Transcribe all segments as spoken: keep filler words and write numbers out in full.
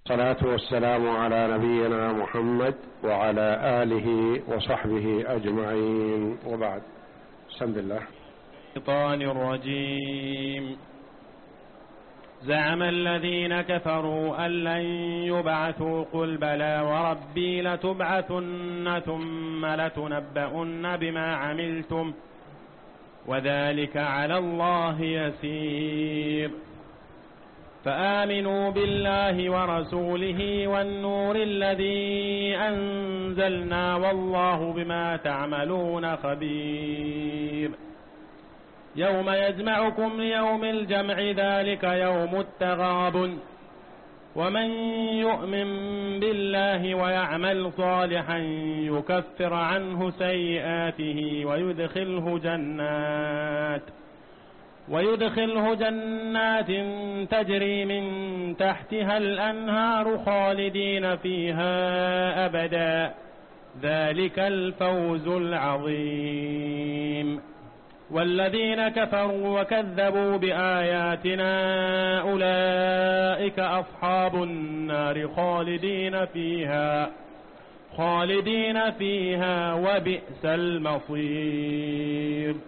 الصلاة والسلام على نبينا محمد وعلى آله وصحبه أجمعين، وبعد. بسم الله. الشيطان الرجيم. زعم الذين كفروا أن لن يبعثوا قل بلى وربي لتبعثن ثم لتنبؤن بما عملتم وذلك على الله يسير. فآمنوا بالله ورسوله والنور الذي أنزلنا والله بما تعملون خبير. يوم يجمعكم ليوم الجمع ذلك يوم التغابن ومن يؤمن بالله ويعمل صالحا يكفر عنه سيئاته ويدخله جنات ويدخله جنات تجري من تحتها الأنهار خالدين فيها أبدا ذلك الفوز العظيم. والذين كفروا وكذبوا بآياتنا أولئك أصحاب النار خالدين فيها خالدين فيها وبئس المصير.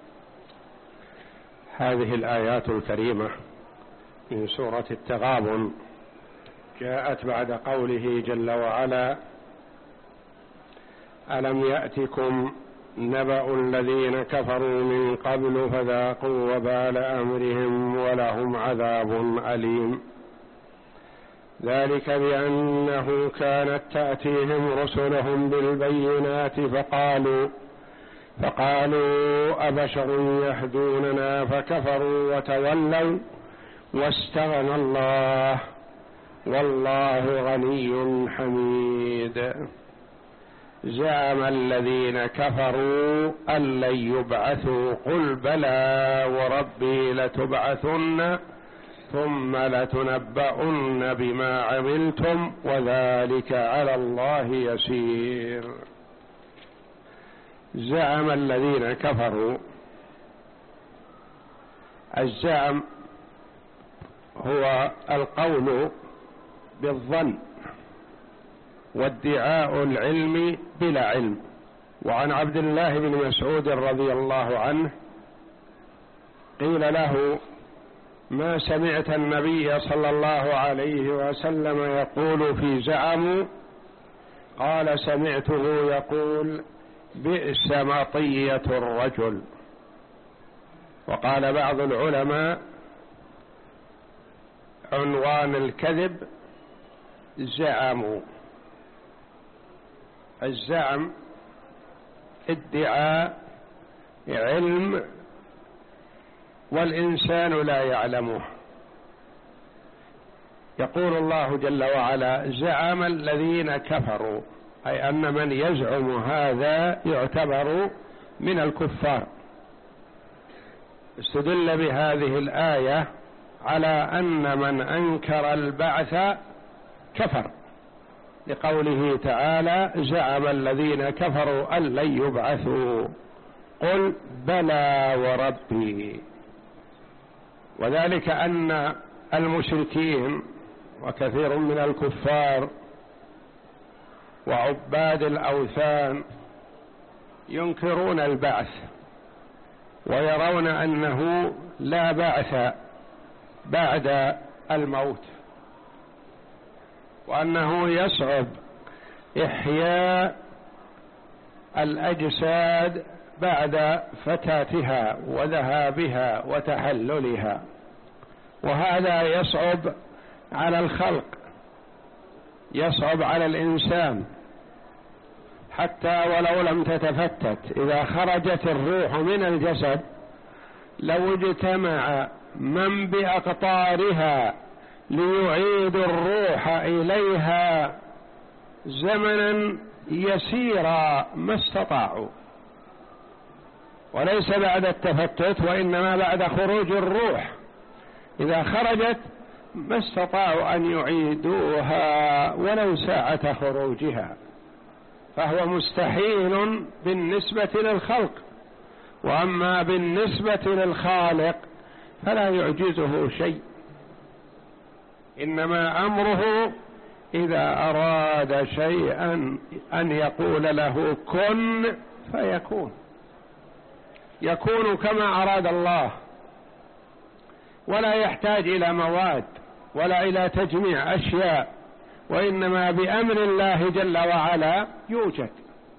هذه الآيات الكريمة من سورة التغابن جاءت بعد قوله جل وعلا: ألم يأتكم نبأ الذين كفروا من قبل فذاقوا وبال أمرهم ولهم عذاب أليم. ذلك بأنه كانت تأتيهم رسلهم بالبينات فقالوا فقالوا أبشر يهدوننا فكفروا وتولوا واستغنى الله والله غني حميد. زعم الذين كفروا أن لن يبعثوا قل بلى وربي لتبعثن ثم لتنبؤن بما عملتم وذلك على الله يسير. زعم الذين كفروا. الزعم هو القول بالظن وادعاء العلم بلا علم. وعن عبد الله بن مسعود رضي الله عنه قيل له: ما سمعت النبي صلى الله عليه وسلم يقول في زعم؟ قال: سمعته يقول: بئس مطية الرجل. وقال بعض العلماء: عنوان الكذب زعموا. الزعم ادعاء علم والإنسان لا يعلمه. يقول الله جل وعلا: زعم الذين كفروا، أي أن من يزعم هذا يعتبر من الكفار. استدل بهذه الآية على أن من أنكر البعث كفر، لقوله تعالى: زعم الذين كفروا أن لن يبعثوا قل بلى وربي. وذلك أن المشركين وكثير من الكفار وعباد الأوثان ينكرون البعث ويرون أنه لا بعث بعد الموت، وأنه يصعب إحياء الأجساد بعد فتاتها وذهابها وتحللها، وهذا يصعب على الخلق، يصعب على الإنسان. حتى ولو لم تتفتت، إذا خرجت الروح من الجسد لو اجتمع من بأقطارها ليعيد الروح إليها زمنا يسيرا ما استطاعوا، وليس بعد التفتت وإنما بعد خروج الروح. إذا خرجت ما استطاعوا أن يعيدوها ولو ساعة خروجها، فهو مستحيل بالنسبة للخلق. وأما بالنسبة للخالق فلا يعجزه شيء. إنما أمره إذا أراد شيئا أن يقول له كن فيكون، يكون كما أراد الله، ولا يحتاج إلى مواد ولا إلى تجميع أشياء، وإنما بأمر الله جل وعلا يوجد.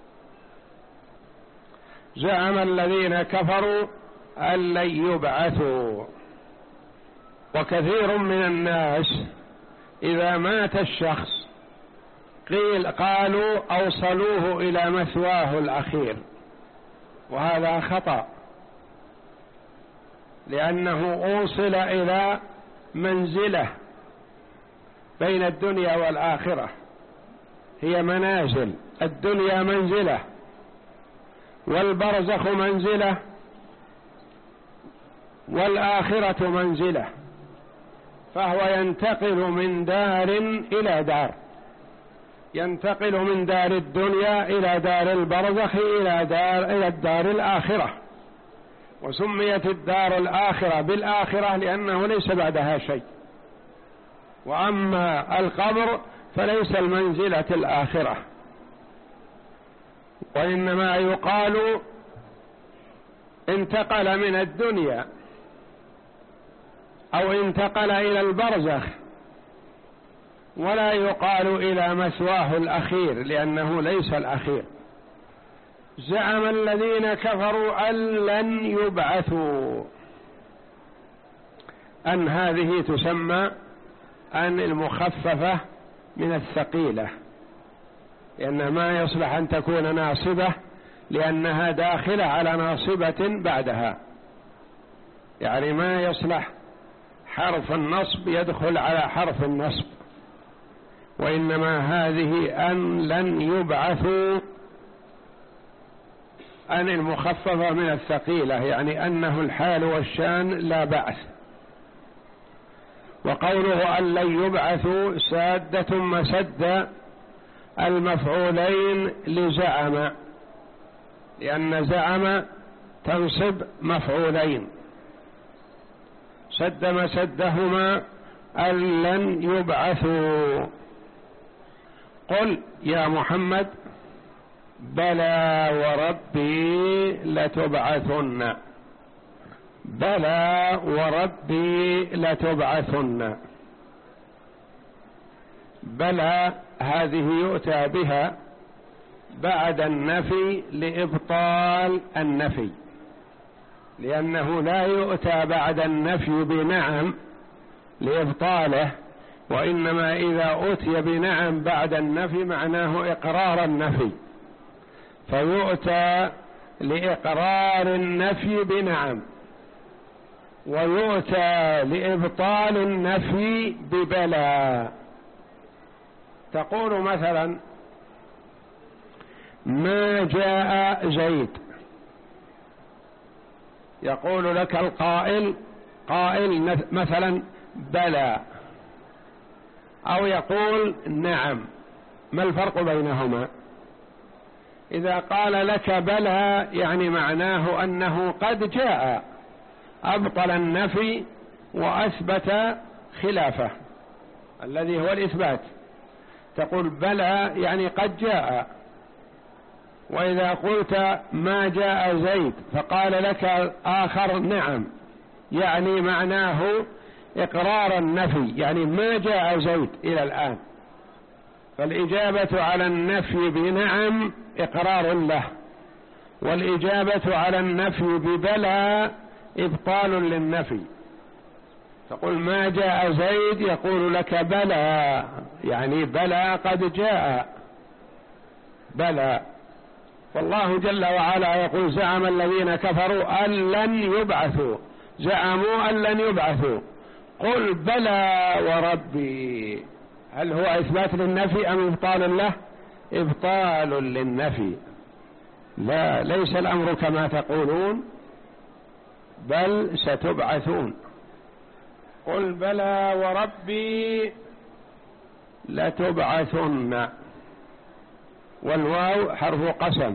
زعم الذين كفروا أن لن يبعثوا. وكثير من الناس إذا مات الشخص قيل قالوا أوصلوه إلى مثواه الأخير، وهذا خطأ، لأنه أوصل إلى منزله بين الدنيا والآخرة، هي منازل، الدنيا منزلة والبرزخ منزلة والآخرة منزلة، فهو ينتقل من دار إلى دار، ينتقل من دار الدنيا إلى دار البرزخ إلى دار إلى الدار الآخرة. وسميت الدار الآخرة بالآخرة لأنه ليس بعدها شيء، وأما القبر فليس المنزلة الآخرة، وإنما يقال انتقل من الدنيا أو انتقل إلى البرزخ، ولا يقال إلى مثواه الأخير لأنه ليس الأخير. زعم الذين كفروا أن لن يبعثوا، أن هذه تسمى أن المخففة من الثقيلة، لأن ما يصلح أن تكون ناصبة لأنها داخلة على ناصبة بعدها، يعني ما يصلح حرف النصب يدخل على حرف النصب، وإنما هذه أن لن يبعثوا أن المخففة من الثقيلة، يعني أنه الحال والشان لا بأس. وقوله أن لن يبعثوا سادة مسد المفعولين لزعم، لأن زعم تنصب مفعولين، سد مسدهما أن لن يبعثوا. قل يا محمد بلى وربي لتبعثن، بلى وربي لتبعثن. بلى هذه يؤتى بها بعد النفي لإبطال النفي، لأنه لا يؤتى بعد النفي بنعم لإبطاله، وإنما إذا أتي بنعم بعد النفي معناه إقرار النفي، فيؤتى لإقرار النفي بنعم، ويؤتى لإبطال النفي ببلى. تقول مثلا ما جاء زيد، يقول لك القائل قائل مثلا بلى، أو يقول نعم، ما الفرق بينهما؟ إذا قال لك بلى يعني معناه أنه قد جاء، أبطل النفي وأثبت خلافه الذي هو الإثبات، تقول بلى يعني قد جاء. وإذا قلت ما جاء زيد فقال لك آخر نعم، يعني معناه إقرار النفي، يعني ما جاء زيد إلى الآن. فالإجابة على النفي بنعم إقرار له، والإجابة على النفي ببلى إبطال للنفي. تقول ما جاء زيد، يقول لك بلى، يعني بلى قد جاء، بلى. والله جل وعلا يقول زعم الذين كفروا أن لن يبعثوا، زعموا أن لن يبعثوا. قل بلى وربي، هل هو إثبات للنفي أم إبطال له؟ إبطال للنفي، لا ليس الأمر كما تقولون، بل ستبعثون. قل بلى وربي لتبعثن، والواو حرف قسم،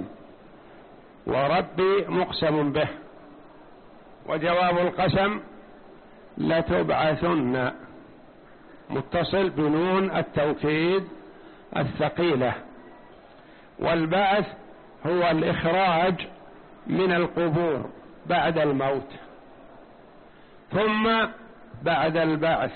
وربي مقسم به، وجواب القسم لتبعثن. متصل بنون التوكيد الثقيلة. والبعث هو الإخراج من القبور بعد الموت، ثم بعد البعث،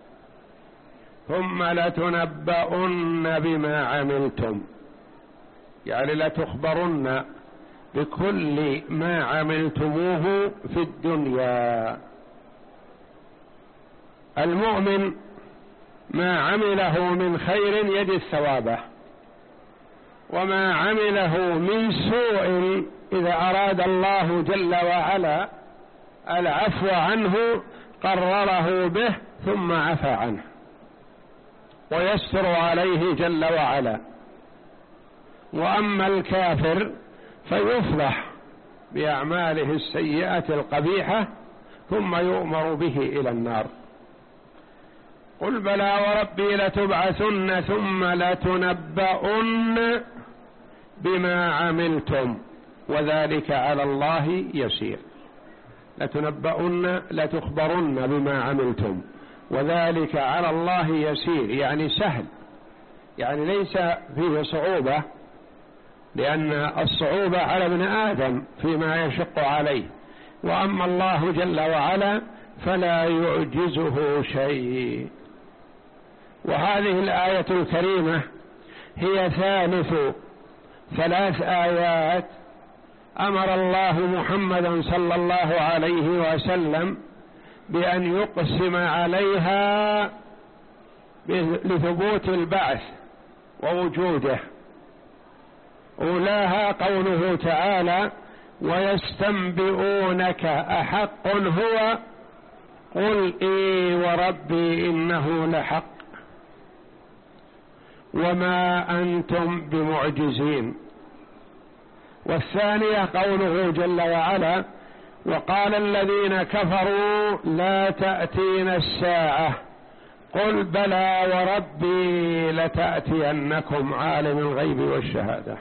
ثم لتنبؤن بما عملتم، يعني لتخبرن بكل ما عملتموه في الدنيا. المؤمن ما عمله من خير يجد ثوابه، وما عمله من سوء إذا أراد الله جل وعلا العفو عنه قرره به ثم عفى عنه ويستر عليه جل وعلا. وأما الكافر فيفضح بأعماله السيئة القبيحة ثم يؤمر به إلى النار. قل بلى وربي لتبعثن ثم لتنبؤن بما عملتم وذلك على الله يسير. لتنبؤن لتخبرن بما عملتم وذلك على الله يسير، يعني سهل، يعني ليس فيه صعوبة، لأن الصعوبة على ابن آدم فيما يشق عليه، وأما الله جل وعلا فلا يعجزه شيء. وهذه الآية الكريمة هي ثالث ثلاث آيات أمر الله محمدا صلى الله عليه وسلم بأن يقسم عليها لثبوت البعث ووجوده. أولاها قوله تعالى: ويستنبئونك أحق هو قل إي وربي إنه لحق وما أنتم بمعجزين. والثانية قوله جل وعلا: وقال الذين كفروا لا تأتينا الساعة قل بلى وربي لتأتينكم عالم الغيب والشهادة.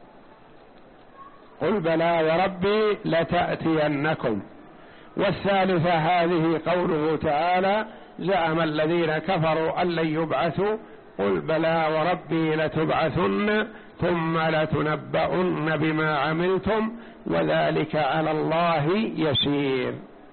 قل بلى وربي لتأتينكم. والثالثة هذه قوله تعالى: زعم الذين كفروا أن لن يبعثوا قل بلى وربي لتبعثن ثم لتنبؤن بما عملتم وذلك على الله يسير.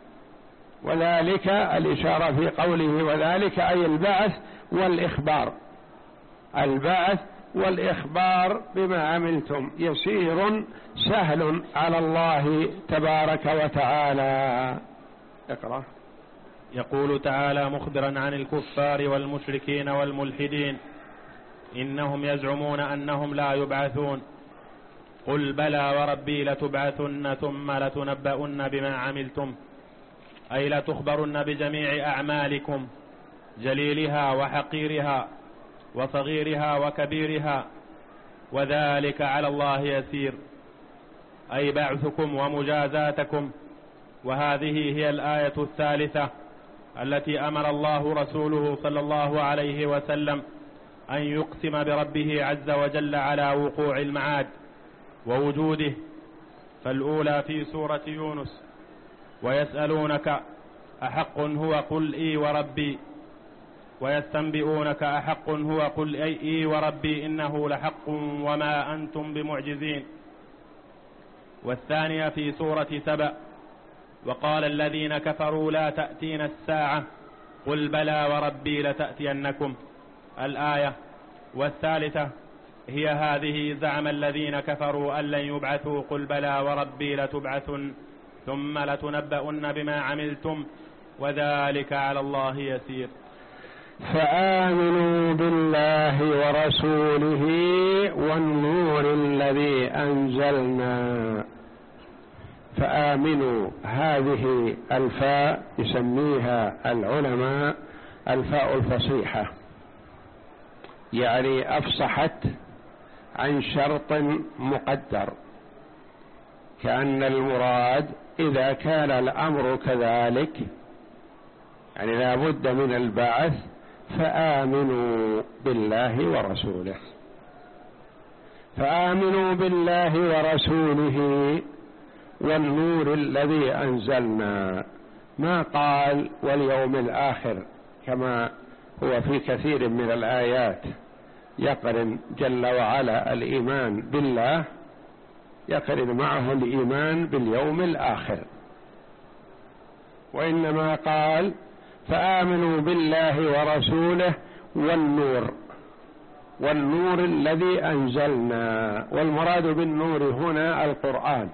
وذلك الإشارة في قوله وذلك أي البعث والإخبار، البعث والإخبار بما عملتم يسير سهل على الله تبارك وتعالى. اقرأ. يقول تعالى مخبرا عن الكفار والمشركين والملحدين: إنهم يزعمون أنهم لا يبعثون قل بلى وربي لتبعثن ثم لتنبؤن بما عملتم، أي لتخبرن بجميع أعمالكم جليلها وحقيرها وصغيرها وكبيرها وذلك على الله يسير، أي بعثكم ومجازاتكم. وهذه هي الآية الثالثة التي أمر الله رسوله صلى الله عليه وسلم أن يقسم بربه عز وجل على وقوع المعاد ووجوده. فالأولى في سورة يونس: ويسألونك أحق هو قل إي وربي، ويستنبئونك أحق هو قل أي إي وربي إنه لحق وما أنتم بمعجزين. والثانية في سورة سبأ: وقال الذين كفروا لا تأتينا الساعة قل بلى وربي لتأتينكم، الآية. والثالثة هي هذه: زعم الذين كفروا أن لن يبعثوا قل بلى وربي لتبعثن ثم لتنبؤن بما عملتم وذلك على الله يسير. فآمنوا بالله ورسوله والنور الذي أنزلنا. فآمنوا هذه الفاء يسميها العلماء الفاء الفصيحة، يعني أفصحت عن شرط مقدر، كأن المراد إذا كان الأمر كذلك يعني لا بد من البعث فآمنوا بالله ورسوله. فآمنوا بالله ورسوله والنور الذي أنزلنا، ما قال واليوم الآخر كما هو في كثير من الآيات يقرن جل وعلا الإيمان بالله، يقرن معه الإيمان باليوم الآخر، وإنما قال فآمنوا بالله ورسوله والنور، والنور الذي أنزلنا، والمراد بالنور هنا القرآن،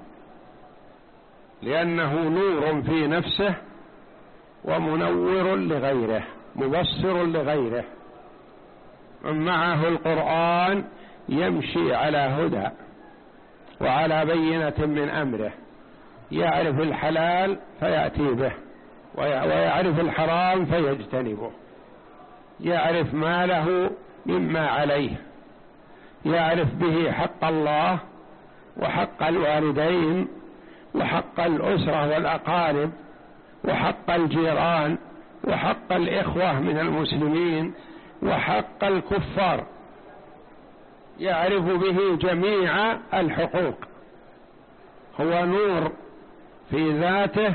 لأنه نور في نفسه ومنور لغيره، مبصر لغيره. من معه القرآن يمشي على هدى وعلى بينة من أمره، يعرف الحلال فيأتي به، ويعرف الحرام فيجتنبه، يعرف ما له مما عليه، يعرف به حق الله وحق الوالدين وحق الأسرة والأقارب وحق الجيران وحق الإخوة من المسلمين وحق الكفار، يعرف به جميع الحقوق. هو نور في ذاته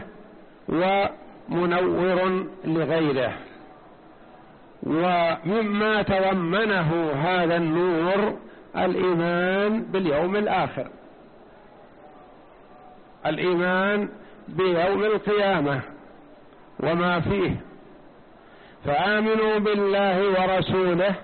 ومنور لغيره. ومما تضمنه هذا النور الإيمان باليوم الآخر، الإيمان بيوم القيامة وما فيه. فآمنوا بالله ورسوله،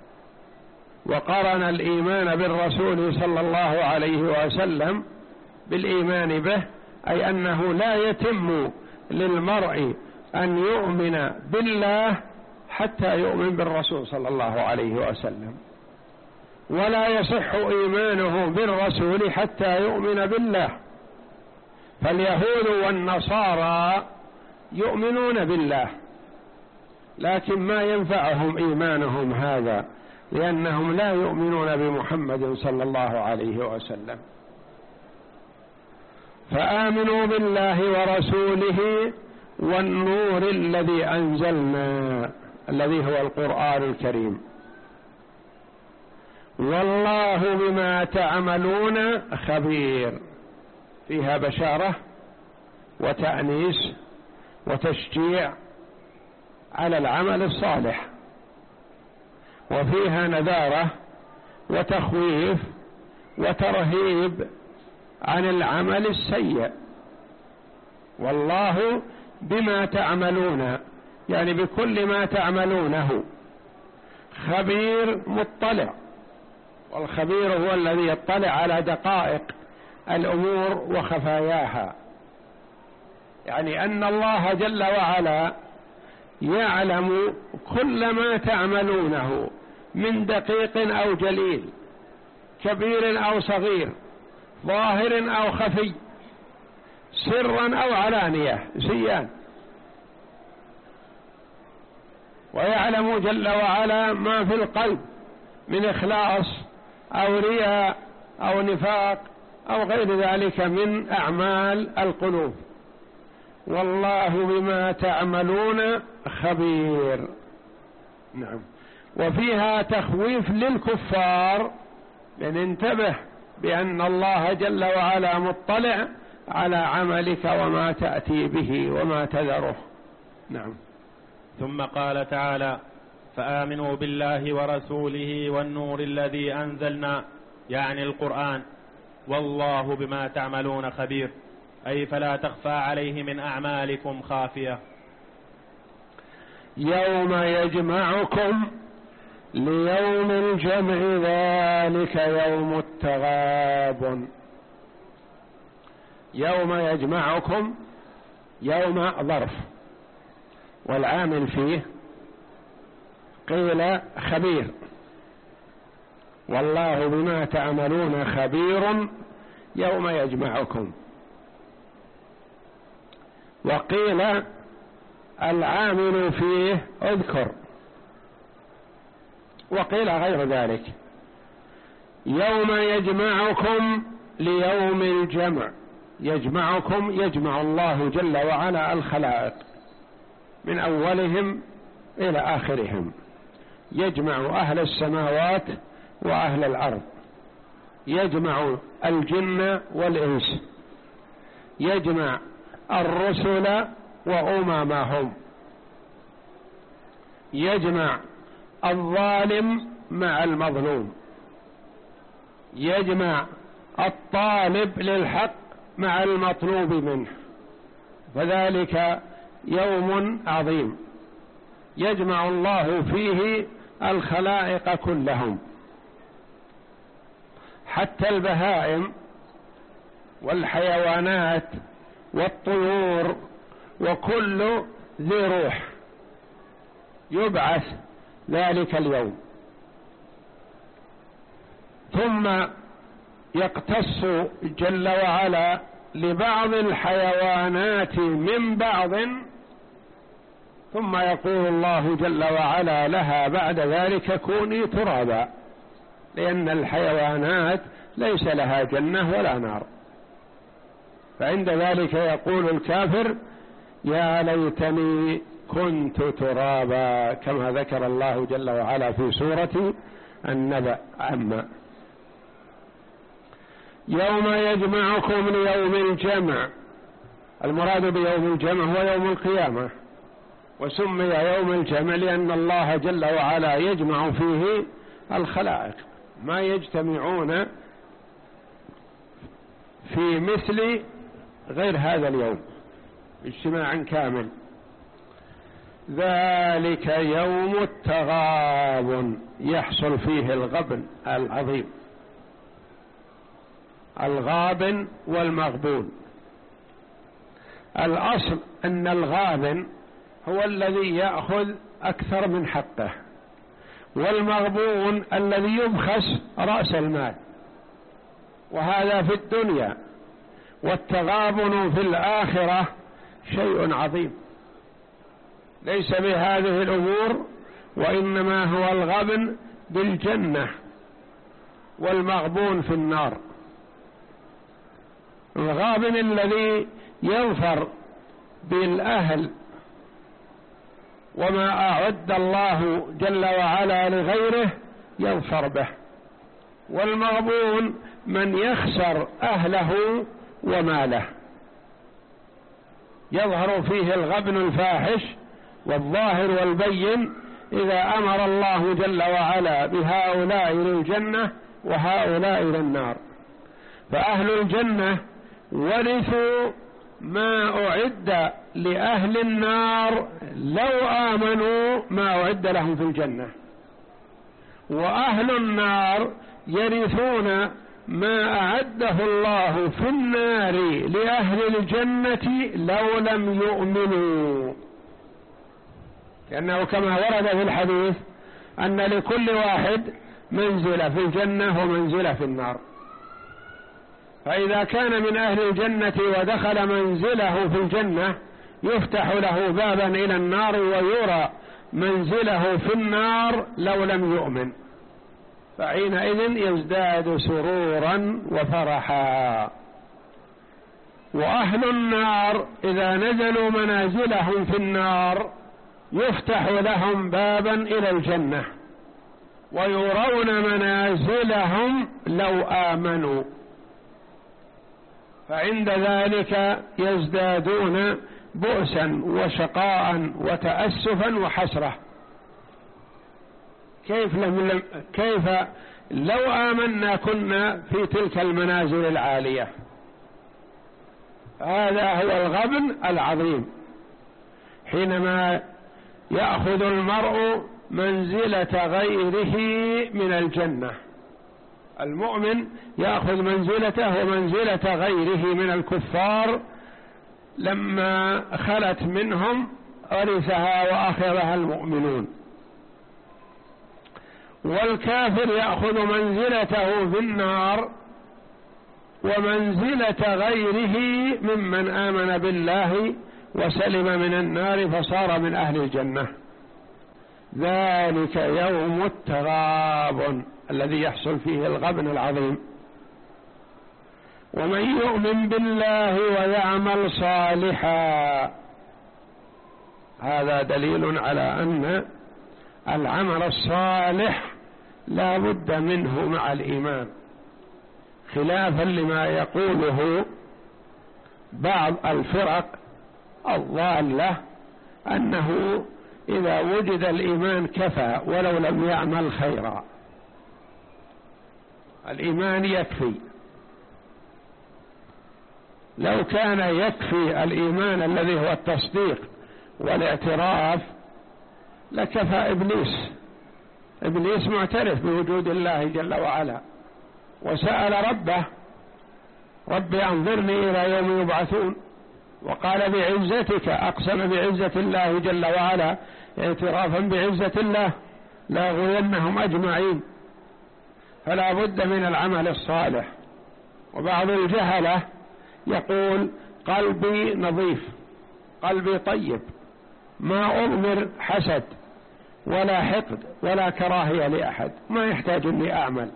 وقرن الإيمان بالرسول صلى الله عليه وسلم بالإيمان به، أي أنه لا يتم للمرء أن يؤمن بالله حتى يؤمن بالرسول صلى الله عليه وسلم، ولا يصح إيمانه بالرسول حتى يؤمن بالله. فاليهود والنصارى يؤمنون بالله، لكن ما ينفعهم إيمانهم هذا، لأنهم لا يؤمنون بمحمد صلى الله عليه وسلم. فآمنوا بالله ورسوله والنور الذي أنزلنا، الذي هو القرآن الكريم. والله بما تعملون خبير، فيها بشارة وتأنيس وتشجيع على العمل الصالح، وفيها نذارة وتخويف وترهيب عن العمل السيء. والله بما تعملون، يعني بكل ما تعملونه، خبير مطلع، والخبير هو الذي يطلع على دقائق الأمور وخفاياها، يعني أن الله جل وعلا يعلم كل ما تعملونه من دقيق أو جليل، كبير أو صغير، ظاهر أو خفي، سرا أو علانية، سيان. ويعلم جل وعلا ما في القلب من إخلاص أو رياء أو نفاق أو غير ذلك من أعمال القلوب. والله بما تعملون خبير. نعم. وفيها تخويف للكفار، لأن انتبه بأن الله جل وعلا مطلع على عملك وما تأتي به وما تذره. نعم. ثم قال تعالى: فآمنوا بالله ورسوله والنور الذي أنزلنا، يعني القرآن. والله بما تعملون خبير، أي فلا تخفى عليه من أعمالكم خافية. يوم يجمعكم ليوم الجمع، ذلك يوم التغابن. يوم يجمعكم، يوم ظرف، والعامل فيه قيل خبير. والله بما تعملون خبير يوم يجمعكم. وقيل العامل فيه اذكر، وقيل غير ذلك. يوم يجمعكم ليوم الجمع، يجمعكم يجمع الله جل وعلا الخلائق من أولهم إلى آخرهم، يجمع أهل السماوات وأهل الأرض، يجمع الجن والإنس، يجمع الرسل وأممهم، يجمع الظالم مع المظلوم، يجمع الطالب للحق مع المطلوب منه، فذلك يوم عظيم يجمع الله فيه الخلائق كلهم، حتى البهائم والحيوانات والطيور وكل ذي روح يبعث ذلك اليوم. ثم يقتص جل وعلا لبعض الحيوانات من بعض، ثم يقول الله جل وعلا لها بعد ذلك كوني ترابا، لأن الحيوانات ليس لها جنة ولا نار. فعند ذلك يقول الكافر يا ليتني كنت ترابا، كما ذكر الله جل وعلا في سورة النبأ عما. يوم يجمعكم ليوم الجمع، المراد بيوم الجمع هو يوم القيامة، وسمي يوم الجمع لأن الله جل وعلا يجمع فيه الخلائق، ما يجتمعون في مثل غير هذا اليوم اجتماعا كامل. ذلك يوم التغابن، يحصل فيه الغبن العظيم، الغابن والمغبون. الأصل أن الغابن هو الذي يأخذ أكثر من حقه، والمغبون الذي يبخس رأس المال، وهذا في الدنيا. والتغابن في الآخرة شيء عظيم ليس بهذه الأمور، وإنما هو الغبن بالجنة والمغبون في النار. الغابن الذي يظفر بالأهل وما أعد الله جل وعلا لغيره يظفر به، والمغبون من يخسر أهله وماله. يظهر فيه الغبن الفاحش والظاهر والبين إذا أمر الله جل وعلا بهؤلاء للجنة وهؤلاء للنار. فأهل الجنة ورثوا ما أعد لأهل النار لو آمنوا ما أعد لهم في الجنة، وأهل النار يرثون ما أعده الله في النار لأهل الجنة لو لم يؤمنوا، لأنه كما ورد في الحديث أن لكل واحد منزلة في الجنة ومنزلة في النار. فإذا كان من أهل الجنة ودخل منزله في الجنة يفتح له بابا إلى النار ويرى منزله في النار لو لم يؤمن، فحينئذ يزداد سرورا وفرحا. وأهل النار إذا نزلوا منازلهم في النار يفتح لهم بابا إلى الجنة ويرون منازلهم لو آمنوا، فعند ذلك يزدادون بؤسا وشقاء وتأسفا وحسرة. كيف, لم كيف لو آمنا كنا في تلك المنازل العالية؟ هذا هو الغبن العظيم، حينما يأخذ المرء منزلة غيره من الجنة. المؤمن يأخذ منزلته ومنزلة غيره من الكفار، لما خلت منهم ورثها وأخذها المؤمنون. والكافر يأخذ منزلته في النار ومنزلة غيره ممن آمن بالله وسلم من النار فصار من أهل الجنة. ذلك يوم التغابن الذي يحصل فيه الغبن العظيم. ومن يؤمن بالله ويعمل صالحا، هذا دليل على أن العمل الصالح لا بد منه مع الإيمان، خلافا لما يقوله بعض الفرق الضالة أنه إذا وجد الإيمان كفى ولو لم يعمل خيرا. الإيمان يكفي. لو كان يكفي الإيمان الذي هو التصديق والاعتراف لكفى إبليس. إبليس معترف بوجود الله جل وعلا وسأل ربه: ربي أنظرني إلى يوم يبعثون، وقال بعزتك، أقسم بعزة الله جل وعلا اعترافا بعزة الله: لأغوينهم أجمعين. فلا بد من العمل الصالح. وبعض الجهلة يقول: قلبي نظيف، قلبي طيب، ما أضمر حسد ولا حقد ولا كراهية لأحد، ما يحتاج أني أعمل.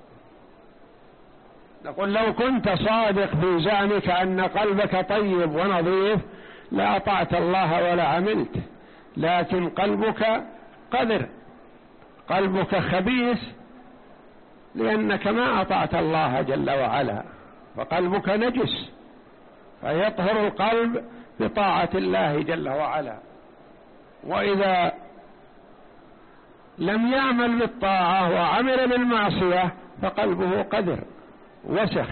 نقول: لو كنت صادق في زعمك أن قلبك طيب ونظيف لأطعت الله ولا عملت، لكن قلبك قذر، قلبك خبيث، لأنك ما أطعت الله جل وعلا، فقلبك نجس، فيطهر القلب بطاعة الله جل وعلا. وإذا لم يعمل بالطاعة وعمل بالمعصية فقلبه قذر وسخ،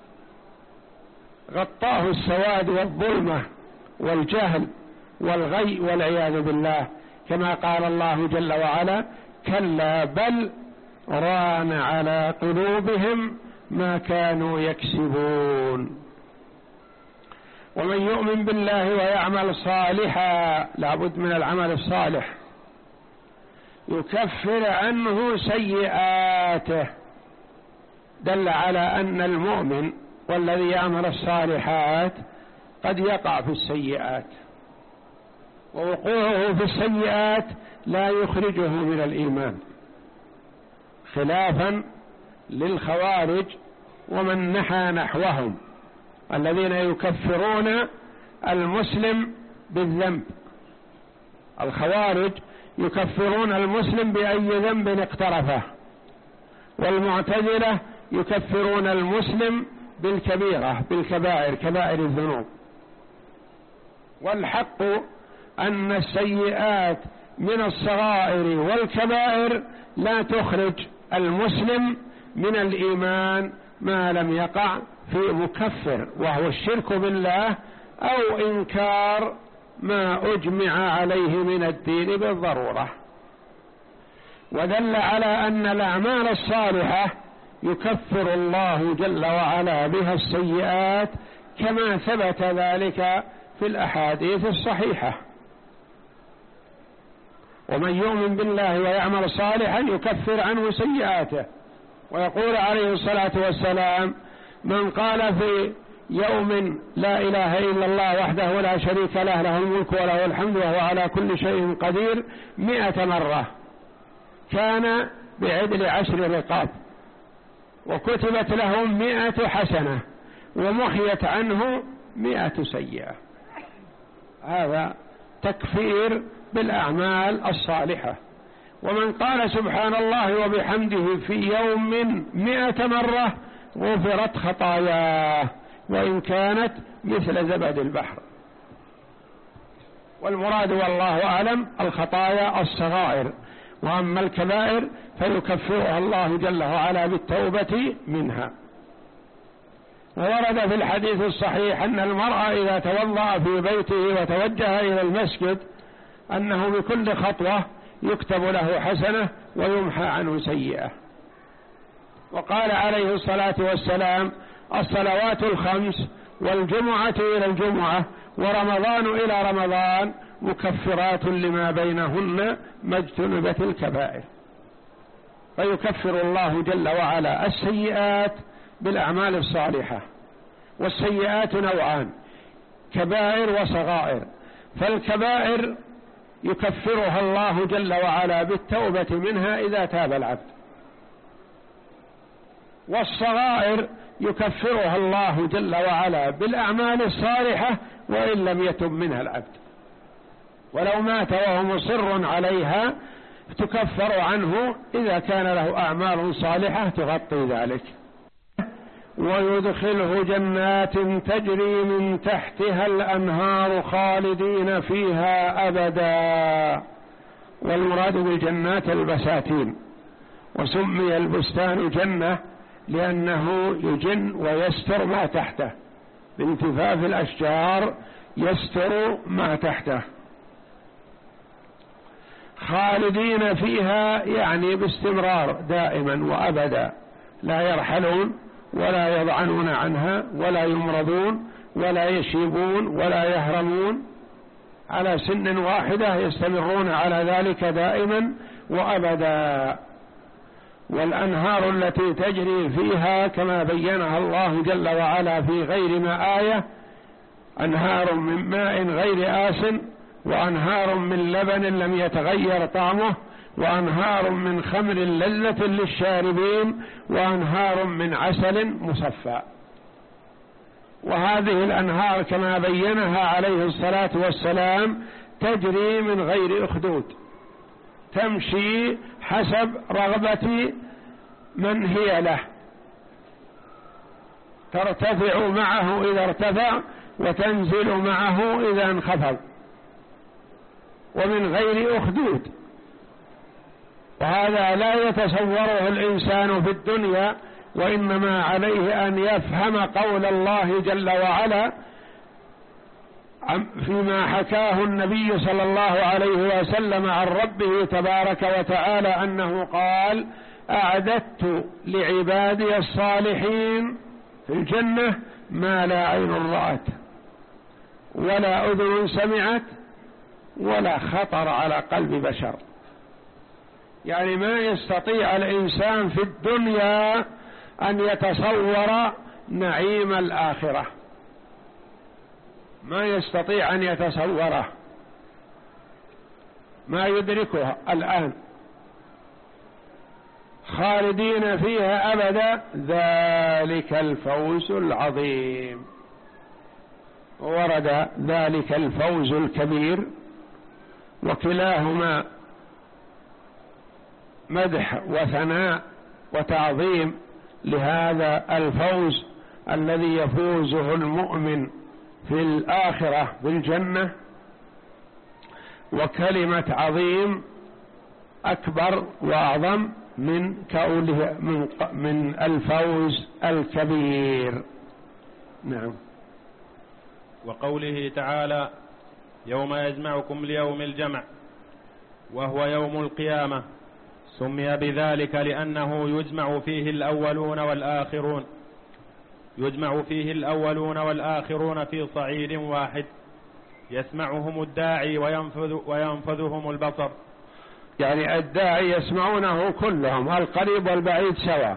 غطاه السواد والظلمة والجهل والغي والعياذ بالله، كما قال الله جل وعلا: كلا بل ران على قلوبهم ما كانوا يكسبون. ومن يؤمن بالله ويعمل صالحا، لابد من العمل الصالح، يكفر عنه سيئاته. دل على أن المؤمن والذي يعمل الصالحات قد يقع في السيئات، ووقوعه في السيئات لا يخرجه من الإيمان، خلافا للخوارج ومن نحى نحوهم الذين يكفرون المسلم بالذنب. الخوارج يكفرون المسلم بأي ذنب اقترفه، والمعتزلة يكفرون المسلم بالكبيرة، بالكبائر، كبائر الذنوب. والحق أن السيئات من الصغائر والكبائر لا تخرج المسلم من الإيمان ما لم يقع في مكفر، وهو الشرك بالله أو إنكار ما أجمع عليه من الدين بالضرورة. ودل على أن الأعمال الصالحة يكفر الله جل وعلا بها السيئات، كما ثبت ذلك في الأحاديث الصحيحة. ومن يؤمن بالله ويعمل صالحا يكفر عنه سيئاته. ويقول عليه الصلاة والسلام: من قال في يوم لا إله إلا الله وحده لا شريك له، له الملك وله الحمد وهو على كل شيء قدير، مئة مرة، كان بعدل عشر رقاب، وكتبت له مئة حسنة، ومحيت عنه مئة سيئة. هذا تكفير بالأعمال الصالحة. ومن قال سبحان الله وبحمده في يوم مئة مرة غفرت خطاياه وإن كانت مثل زبد البحر. والمراد والله أعلم الخطايا الصغائر، وأما الكبائر فيكفرها الله جل وعلا بالتوبة منها. وورد في الحديث الصحيح أن المرء إذا توضأ في بيته وتوجه إلى المسجد أنه بكل خطوة يكتب له حسنة ويمحى عنه سيئة. وقال عليه الصلاة والسلام: الصلوات الخمس والجمعة إلى الجمعة ورمضان إلى رمضان مكفرات لما بينهن ما اجتنبت الكبائر. فيكفر الله جل وعلا السيئات بالأعمال الصالحة. والسيئات نوعان: كبائر وصغائر. فالكبائر يكفرها الله جل وعلا بالتوبة منها إذا تاب العبد، والصغائر يكفرها الله جل وعلا بالأعمال الصالحة وإن لم يتب منها العبد، ولو مات وهو مصر عليها تكفر عنه إذا كان له أعمال صالحة تغطي ذلك. ويدخله جنات تجري من تحتها الأنهار خالدين فيها أبدا والمراد بالجنات البساتين، وسمي البستان جنة لأنه يجن ويستر ما تحته، بانتفاف الأشجار يستر ما تحته. خالدين فيها يعني باستمرار دائما وأبدا، لا يرحلون ولا يضعنون عنها ولا يمرضون ولا يشيبون ولا يهرمون، على سن واحدة يستمرون على ذلك دائما وأبدا. والأنهار التي تجري فيها كما بينها الله جل وعلا في غير ما آية: أنهار من ماء غير آسن، وأنهار من لبن لم يتغير طعمه، وأنهار من خمر لذة للشاربين، وأنهار من عسل مصفى. وهذه الأنهار كما بينها عليه الصلاة والسلام تجري من غير أخدود، تمشي حسب رغبة من هي له، ترتفع معه إذا ارتفع وتنزل معه إذا انخفض، ومن غير أخدود. وهذا لا يتصوره الإنسان في الدنيا، وإنما عليه أن يفهم قول الله جل وعلا فيما حكاه النبي صلى الله عليه وسلم عن ربه تبارك وتعالى أنه قال: أعددت لعبادي الصالحين في الجنة ما لا عين رأت ولا أذن سمعت ولا خطر على قلب بشر. يعني ما يستطيع الإنسان في الدنيا أن يتصور نعيم الآخرة، ما يستطيع أن يتصوره، ما يدركها الآن. خالدين فيها أبدا ذلك الفوز العظيم. ورد ذلك الفوز الكبير، وكلاهما مدح وثناء وتعظيم لهذا الفوز الذي يفوزه المؤمن في الآخرة بالجنة. وكلمة عظيم أكبر وأعظم من كونه من, من الفوز الكبير. نعم. وقوله تعالى: يوم يجمعكم ليوم الجمع وهو يوم القيامة، سمي بذلك لأنه يجمع فيه الأولون والآخرون يجمع فيه الأولون والآخرون في صعيد واحد، يسمعهم الداعي وينفذ وينفذهم البصر. يعني الداعي يسمعونه كلهم، القريب والبعيد سواء،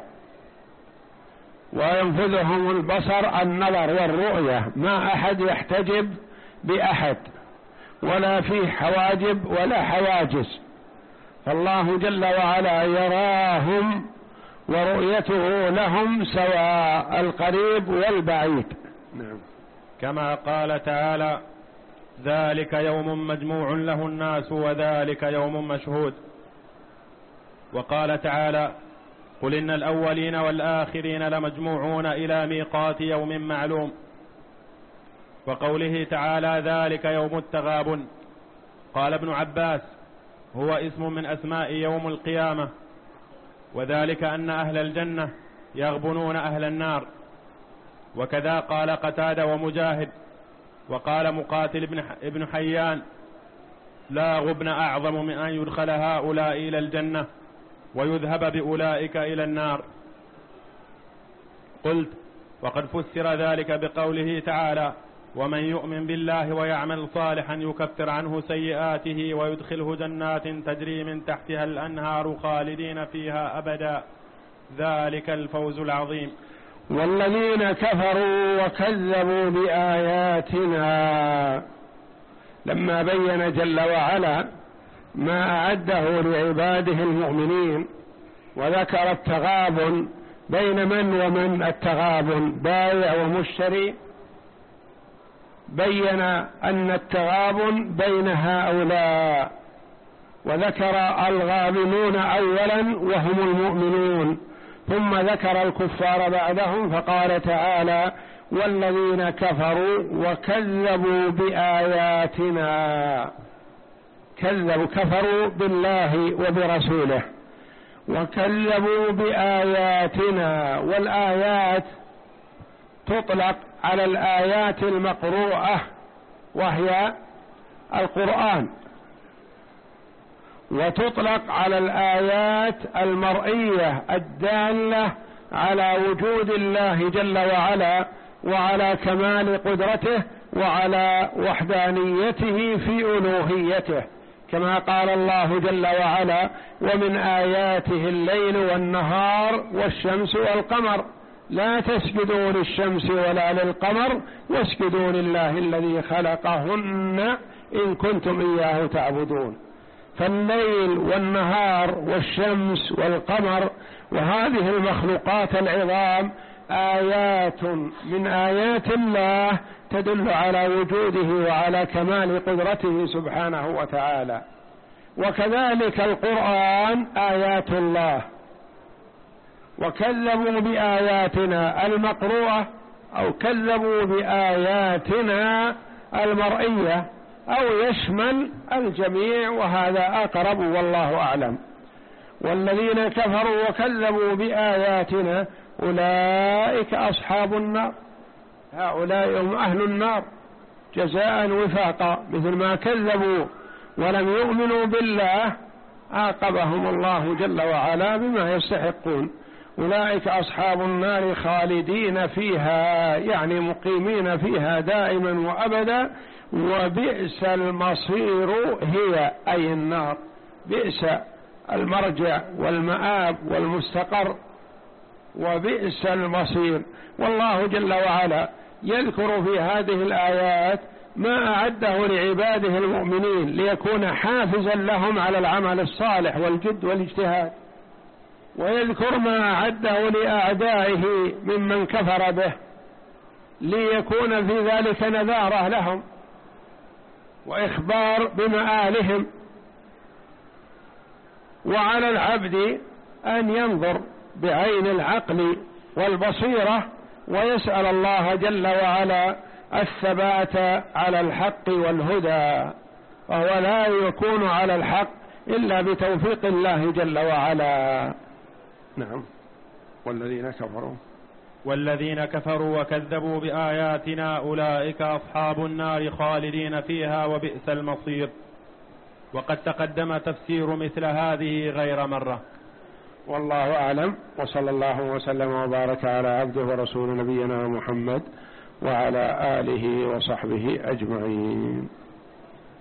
وينفذهم البصر النظر والرؤية، ما أحد يحتجب بأحد ولا فيه حواجب ولا حواجز، فالله جل وعلا يراهم ورؤيته لهم سواء، القريب والبعيد. نعم. كما قال تعالى: ذلك يوم مجموع له الناس وذلك يوم مشهود. وقال تعالى: قل إن الأولين والآخرين لمجموعون إلى ميقات يوم معلوم. وقوله تعالى: ذلك يوم التغابن. قال ابن عباس: هو اسم من أسماء يوم القيامة، وذلك أن أهل الجنة يغبنون أهل النار. وكذا قال قتادة ومجاهد. وقال مقاتل ابن حيان: لا غبن أعظم من أن يدخل هؤلاء إلى الجنة ويذهب بأولئك إلى النار. قلت: وقد فسر ذلك بقوله تعالى: ومن يؤمن بالله ويعمل صالحا يكفر عنه سيئاته ويدخله جنات تجري من تحتها الأنهار خالدين فيها أبدا، ذلك الفوز العظيم. والذين كفروا وكذبوا بآياتنا، لما بين جل وعلا ما أعده لعباده المؤمنين وذكر التغابن بين من ومن، التغابن بائع ومشتري، بين أن التغابن بين هؤلاء، وذكر الغابنون أولا وهم المؤمنون، ثم ذكر الكفار بعدهم، فقال تعالى: والذين كفروا وكذبوا بآياتنا. كذبوا كفروا بالله وبرسوله وكذبوا بآياتنا. والآيات تطلق على الآيات المقروءة وهي القرآن، وتطلق على الآيات المرئية الدالة على وجود الله جل وعلا وعلى كمال قدرته وعلى وحدانيته في ألوهيته، كما قال الله جل وعلا: ومن آياته الليل والنهار والشمس والقمر لا تسجدوا للشمس ولا للقمر واسجدوا لله الذي خلقهن إن كنتم إياه تعبدون. فالليل والنهار والشمس والقمر وهذه المخلوقات العظام آيات من آيات الله تدل على وجوده وعلى كمال قدرته سبحانه وتعالى. وكذلك القرآن آيات الله. وكذبوا بآياتنا المقروءة أو كذبوا بآياتنا المرئية، أو يشمل الجميع، وهذا أقرب والله أعلم. والذين كفروا وكذبوا بآياتنا أولئك أصحاب النار، هؤلاء هم أهل النار جزاء وفاقا، مثل ما كذبوا ولم يؤمنوا بالله عاقبهم الله جل وعلا بما يستحقون. أولئك أصحاب النار خالدين فيها، يعني مقيمين فيها دائما وأبدا، وبئس المصير هي أي النار، بئس المرجع والمآب والمستقر، وبئس المصير. والله جل وعلا يذكر في هذه الآيات ما أعده لعباده المؤمنين ليكون حافزا لهم على العمل الصالح والجد والاجتهاد، ويذكر ما أعده لأعدائه ممن كفر به ليكون في ذلك نذارة لهم وإخبار بمآلهم. وعلى العبد أن ينظر بعين العقل والبصيرة ويسأل الله جل وعلا الثبات على الحق والهدى، وهو لا يكون على الحق إلا بتوفيق الله جل وعلا. نعم. والذين كفروا والذين كفروا وكذبوا بآياتنا أولئك أصحاب النار خالدين فيها وبئس المصير. وقد تقدم تفسير مثل هذه غير مرة. والله أعلم، وصلى الله وسلم وبارك على عبده ورسول نبينا محمد وعلى آله وصحبه أجمعين.